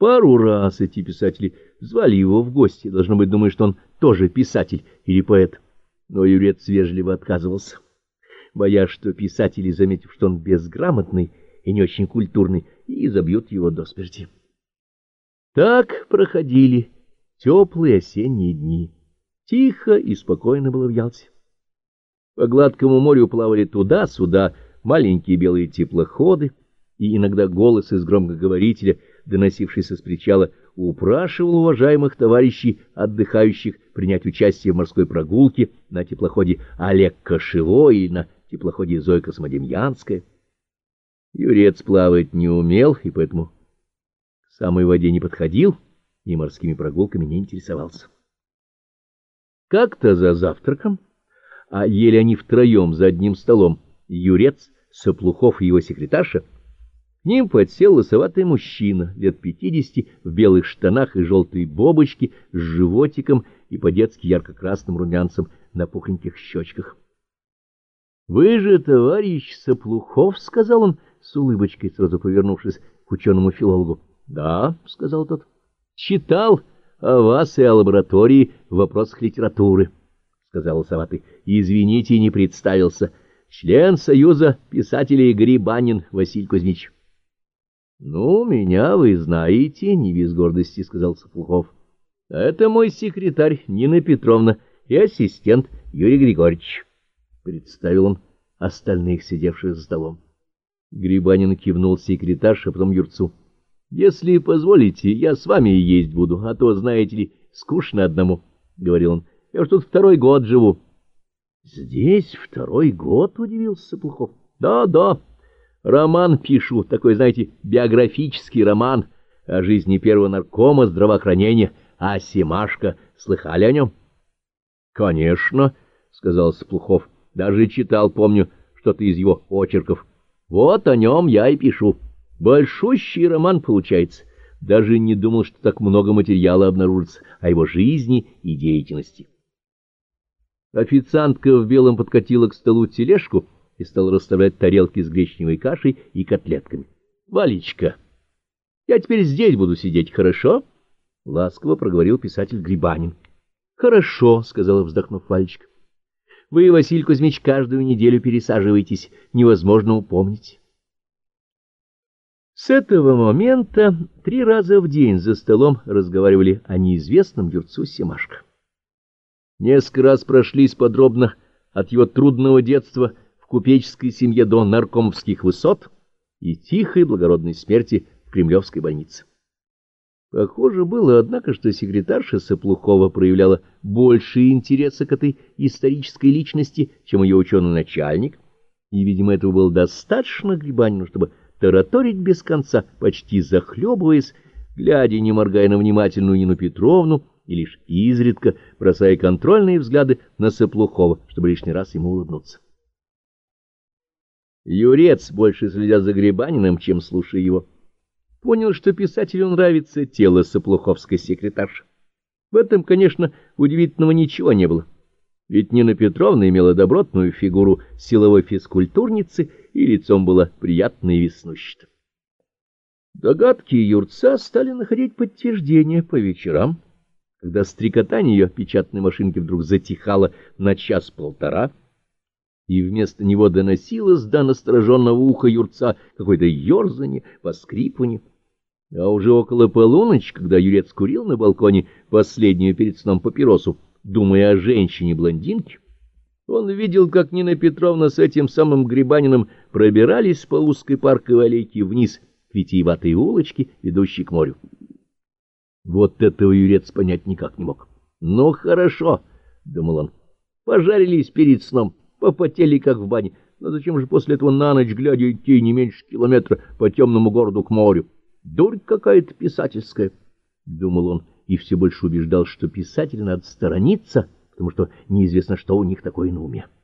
Пару раз эти писатели звали его в гости, должно быть, думая, что он тоже писатель или поэт. Но Юрец вежливо отказывался, боясь, что писатели, заметив, что он безграмотный и не очень культурный, и забьют его до смерти. Так проходили теплые осенние дни. Тихо и спокойно было в Ялте. По гладкому морю плавали туда-сюда маленькие белые теплоходы, и иногда голос из громкоговорителя, доносившийся с причала, упрашивал уважаемых товарищей, отдыхающих, принять участие в морской прогулке на теплоходе Олег Кошевой или на теплоходе Зоя Космодемьянская. Юрец плавать не умел, и поэтому к самой воде не подходил и морскими прогулками не интересовался. Как-то за завтраком, а ели они втроем за одним столом, Юрец, Соплухов и его секретарша, к ним подсел лысоватый мужчина, лет 50, в белых штанах и желтой бобочке, с животиком и по-детски ярко-красным румянцем на пухленьких щечках. — Вы же товарищ Соплухов, — сказал он с улыбочкой, сразу повернувшись к ученому-филологу. — Да, — сказал тот. — Читал о вас и о лаборатории в вопросах литературы, — сказал лысоватый. — Извините, не представился. Член Союза писателей Грибанин Василий Кузьмич. — Ну, меня вы знаете, — не без гордости сказал Соплухов. — Это мой секретарь Нина Петровна и ассистент Юрий Григорьевич. Представил он остальных, сидевших за столом. Грибанин кивнул секретарше, а потом Юрцу. — Если позволите, я с вами есть буду, а то, знаете ли, скучно одному, — говорил он. — Я уж тут второй год живу. — Здесь второй год? — удивился Соплухов. — Да. Роман пишу, такой, знаете, биографический роман о жизни первого наркома здравоохранения, а Семашко, слыхали о нем? — Конечно, — сказал Соплухов, — даже читал, помню, что-то из его очерков. Вот о нем я и пишу. Большущий роман получается. Даже не думал, что так много материала обнаружится о его жизни и деятельности. Официантка в белом подкатила к столу тележку и стал расставлять тарелки с гречневой кашей и котлетками. — Валечка, я теперь здесь буду сидеть, хорошо? — ласково проговорил писатель Грибанин. — Хорошо, — сказала, вздохнув, Валечка. — Вы, Василий Кузьмич, каждую неделю пересаживаетесь, невозможно упомнить. С этого момента 3 раза в день за столом разговаривали о неизвестном Юрцу Семашко. Несколько раз прошлись подробно от его трудного детства в купеческой семье до наркомовских высот и тихой благородной смерти в Кремлевской больнице. Похоже было, однако, что секретарша Соплухова проявляла больше интереса к этой исторической личности, чем ее ученый начальник, и, видимо, этого было достаточно Грибанину, чтобы тараторить без конца, почти захлебываясь, глядя, не моргая на внимательную Нину Петровну, и лишь изредка бросая контрольные взгляды на Соплухова, чтобы лишний раз ему улыбнуться. Юрец, больше следя за Грибаниным, чем слушая его, понял, что писателю нравится тело соплуховской секретарши. В этом, конечно, удивительного ничего не было. Ведь Нина Петровна имела добротную фигуру силовой физкультурницы, и лицом было приятно и веснущато. Догадки Юрца стали находить подтверждение по вечерам, когда стрекотание ее печатной машинки вдруг затихало на час-полтора, и вместо него доносилось до настороженного уха Юрца какое-то ерзанье, поскрипывание. А уже около полуночи, когда Юрец курил на балконе последнюю перед сном папиросу, думая о женщине-блондинке, он видел, как Нина Петровна с этим самым Грибаниным пробирались по узкой парковой аллейке вниз к витиеватой улочке, ведущей к морю. Вот этого Юрец понять никак не мог. «Ну, хорошо», — думал он, — «пожарились перед сном, попотели, как в бане. Но зачем же после этого на ночь глядя идти не меньше километра по темному городу к морю? Дурь какая-то писательская», — думал он, и все больше убеждал, что писателя надо сторониться, потому что неизвестно, что у них такое на уме.